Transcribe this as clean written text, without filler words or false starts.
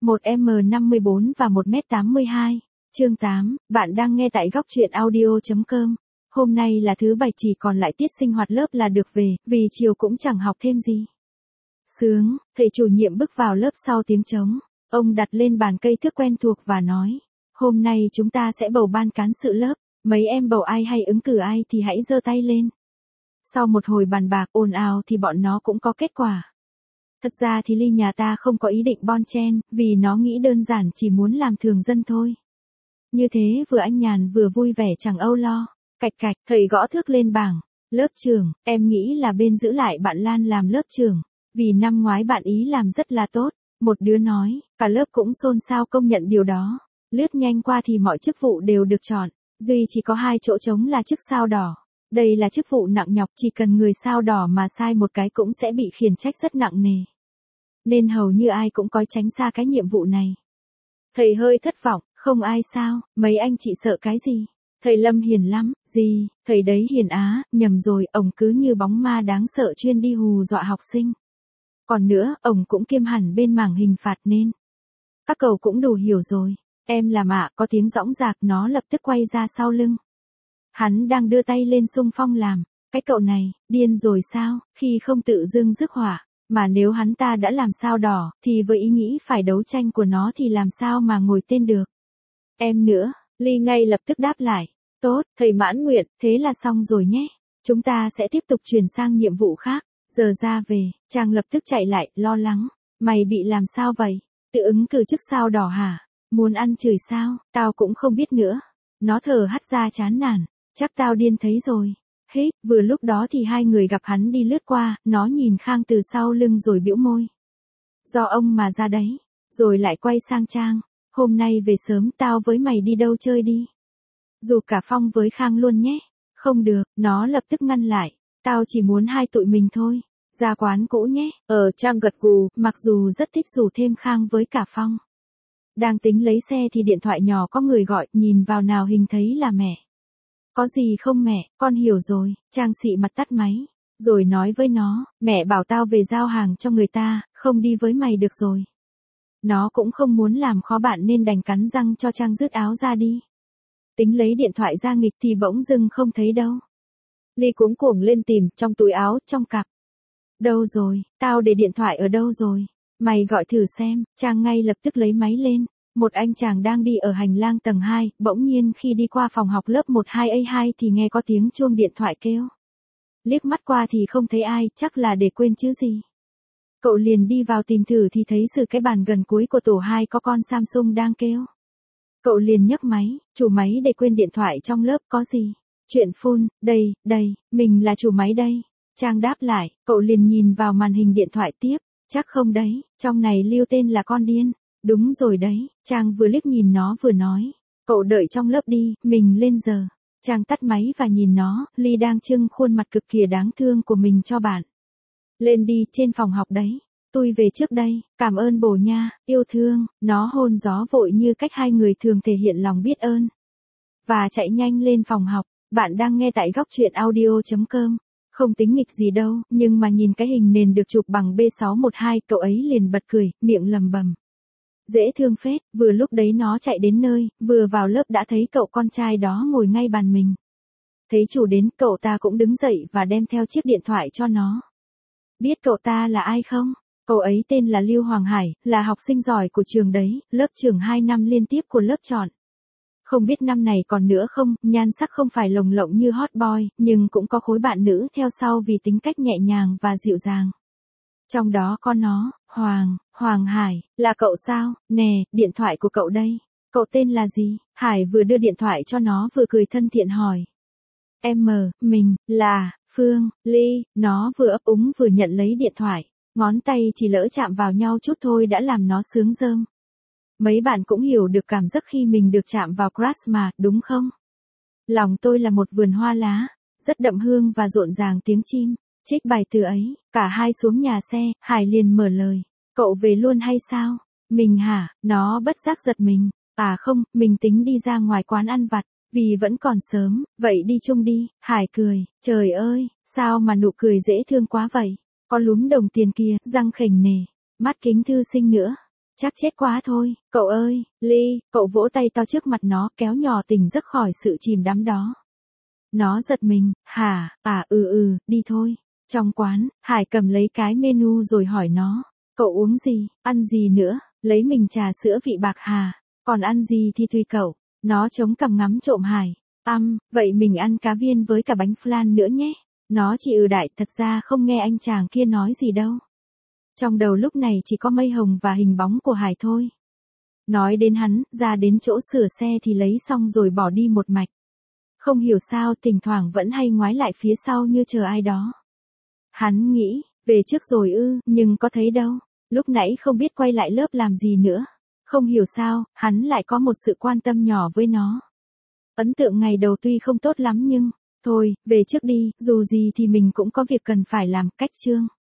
1m54 và 1m82. Chương 8, bạn đang nghe tại góc truyện audio.com. Hôm nay là thứ Bảy, chỉ còn lại tiết sinh hoạt lớp là được về, vì chiều cũng chẳng học thêm gì. Sướng, thầy chủ nhiệm bước vào lớp sau tiếng trống. Ông đặt lên bàn cây thước quen thuộc và nói, hôm nay chúng ta sẽ bầu ban cán sự lớp, mấy em bầu ai hay ứng cử ai thì hãy giơ tay lên. Sau một hồi bàn bạc ồn ào thì bọn nó cũng có kết quả. Thật ra thì Ly nhà ta không có ý định bon chen, vì nó nghĩ đơn giản chỉ muốn làm thường dân thôi. Như thế vừa anh nhàn vừa vui vẻ chẳng âu lo. Cạch cạch, thầy gõ thước lên bảng. Lớp trưởng, em nghĩ là bên giữ lại bạn Lan làm lớp trưởng, vì năm ngoái bạn ý làm rất là tốt. Một đứa nói, cả lớp cũng xôn xao công nhận điều đó. Lướt nhanh qua thì mọi chức vụ đều được chọn, duy chỉ có 2 chỗ trống là chức sao đỏ. Đây là chức vụ nặng nhọc, chỉ cần người sao đỏ mà sai một cái cũng sẽ bị khiển trách rất nặng nề. Nên hầu như ai cũng coi tránh xa cái nhiệm vụ này. Thầy hơi thất vọng, không ai sao, mấy anh chị sợ cái gì? Thầy Lâm hiền lắm, gì, thầy đấy hiền á, nhầm rồi, ổng cứ như bóng ma đáng sợ chuyên đi hù dọa học sinh. Còn nữa, ổng cũng kiêm hẳn bên mảng hình phạt nên. Các cậu cũng đủ hiểu rồi, em làm ạ, có tiếng dõng dạc, nó lập tức quay ra sau lưng. Hắn đang đưa tay lên xung phong làm, cái cậu này, điên rồi sao, khi không tự dưng rước họa. Mà nếu hắn ta đã làm sao đỏ, thì với ý nghĩ phải đấu tranh của nó thì làm sao mà ngồi tên được. Em nữa, Ly ngay lập tức đáp lại. Tốt, thầy mãn nguyện, thế là xong rồi nhé. Chúng ta sẽ tiếp tục chuyển sang nhiệm vụ khác. Giờ ra về, Trang lập tức chạy lại, lo lắng. Mày bị làm sao vậy? Tự ứng cử chức sao đỏ hả? Muốn ăn chửi sao? Tao cũng không biết nữa. Nó thở hắt ra chán nản. Chắc tao điên thấy rồi. Hết, vừa lúc đó thì hai người gặp hắn đi lướt qua, nó nhìn Khang từ sau lưng rồi bĩu môi. Do ông mà ra đấy, rồi lại quay sang Trang, hôm nay về sớm, tao với mày đi đâu chơi đi. Dù cả Phong với Khang luôn nhé. Không được, nó lập tức ngăn lại, tao chỉ muốn hai tụi mình thôi, ra quán cũ nhé. Trang gật gù, mặc dù rất thích rủ thêm Khang với cả Phong. Đang tính lấy xe thì điện thoại nhỏ có người gọi, nhìn vào nào hình thấy là mẹ. Có gì không mẹ, con hiểu rồi. Trang xị mặt tắt máy, rồi nói với nó, mẹ bảo tao về giao hàng cho người ta, không đi với mày được rồi. Nó cũng không muốn làm khó bạn nên đành cắn răng cho Trang rứt áo ra đi. Tính lấy điện thoại ra nghịch thì bỗng dưng không thấy đâu. Ly cuống cuồng lên tìm, trong túi áo, trong cặp. Đâu rồi, tao để điện thoại ở đâu rồi? Mày gọi thử xem. Trang ngay lập tức lấy máy lên. Một anh chàng đang đi ở hành lang tầng 2, bỗng nhiên khi đi qua phòng học lớp 12A2 thì nghe có tiếng chuông điện thoại kêu. Liếc mắt qua thì không thấy ai, chắc là để quên chứ gì. Cậu liền đi vào tìm thử thì thấy từ cái bàn gần cuối của tổ 2 có con Samsung đang kêu. Cậu liền nhấc máy, chủ máy để quên điện thoại trong lớp, có gì? Chuyện phone, đây, mình là chủ máy đây. Trang đáp lại, cậu liền nhìn vào màn hình điện thoại tiếp, chắc không đấy, trong này lưu tên là con điên. Đúng rồi đấy, Trang vừa liếc nhìn nó vừa nói, cậu đợi trong lớp đi, mình lên giờ. Trang tắt máy và nhìn nó, Ly đang trưng khuôn mặt cực kỳ đáng thương của mình cho bạn. Lên đi, trên phòng học đấy. Tôi về trước đây, cảm ơn bồ nha, yêu thương, nó hôn gió vội như cách hai người thường thể hiện lòng biết ơn. Và chạy nhanh lên phòng học, bạn đang nghe tại góc truyện audio.com. Không tính nghịch gì đâu, nhưng mà nhìn cái hình nền được chụp bằng B612, cậu ấy liền bật cười, miệng lầm bầm. Dễ thương phết, vừa lúc đấy nó chạy đến nơi, vừa vào lớp đã thấy cậu con trai đó ngồi ngay bàn mình. Thấy chủ đến, cậu ta cũng đứng dậy và đem theo chiếc điện thoại cho nó. Biết cậu ta là ai không? Cậu ấy tên là Lưu Hoàng Hải, là học sinh giỏi của trường đấy, lớp trưởng 2 năm liên tiếp của lớp chọn. Không biết năm này còn nữa không, nhan sắc không phải lồng lộng như hot boy, nhưng cũng có khối bạn nữ theo sau vì tính cách nhẹ nhàng và dịu dàng. Trong đó có nó, Hoàng Hải, là cậu sao? Nè, điện thoại của cậu đây. Cậu tên là gì? Hải vừa đưa điện thoại cho nó vừa cười thân thiện hỏi. Mình, là, Phương, Ly, nó vừa ấp úng vừa nhận lấy điện thoại. Ngón tay chỉ lỡ chạm vào nhau chút thôi đã làm nó sướng rơm. Mấy bạn cũng hiểu được cảm giác khi mình được chạm vào crush mà, đúng không? Lòng tôi là một vườn hoa lá, rất đậm hương và rộn ràng tiếng chim. Trích bài từ ấy, cả hai xuống nhà xe, Hải liền mở lời. Cậu về luôn hay sao? Mình hả? Nó bất giác giật mình. À không, mình tính đi ra ngoài quán ăn vặt, vì vẫn còn sớm, vậy đi chung đi. Hải cười, trời ơi, sao mà nụ cười dễ thương quá vậy? Có lúm đồng tiền kia, răng khểnh nề, mắt kính thư sinh nữa. Chắc chết quá thôi, cậu ơi, Ly, cậu vỗ tay to trước mặt nó kéo nhỏ tỉnh giấc khỏi sự chìm đắm đó. Nó giật mình, hả, đi thôi. Trong quán, Hải cầm lấy cái menu rồi hỏi nó, cậu uống gì, ăn gì nữa, lấy mình trà sữa vị bạc hà, còn ăn gì thì tùy cậu. Nó chống cằm ngắm trộm Hải, vậy mình ăn cá viên với cả bánh flan nữa nhé. Nó chỉ đại thật ra không nghe anh chàng kia nói gì đâu. Trong đầu lúc này chỉ có mây hồng và hình bóng của Hải thôi. Nói đến hắn, ra đến chỗ sửa xe thì lấy xong rồi bỏ đi một mạch. Không hiểu sao thỉnh thoảng vẫn hay ngoái lại phía sau như chờ ai đó. Hắn nghĩ, về trước rồi nhưng có thấy đâu. Lúc nãy không biết quay lại lớp làm gì nữa. Không hiểu sao, hắn lại có một sự quan tâm nhỏ với nó. Ấn tượng ngày đầu tuy không tốt lắm nhưng, thôi, về trước đi, dù gì thì mình cũng có việc cần phải làm, cách chương.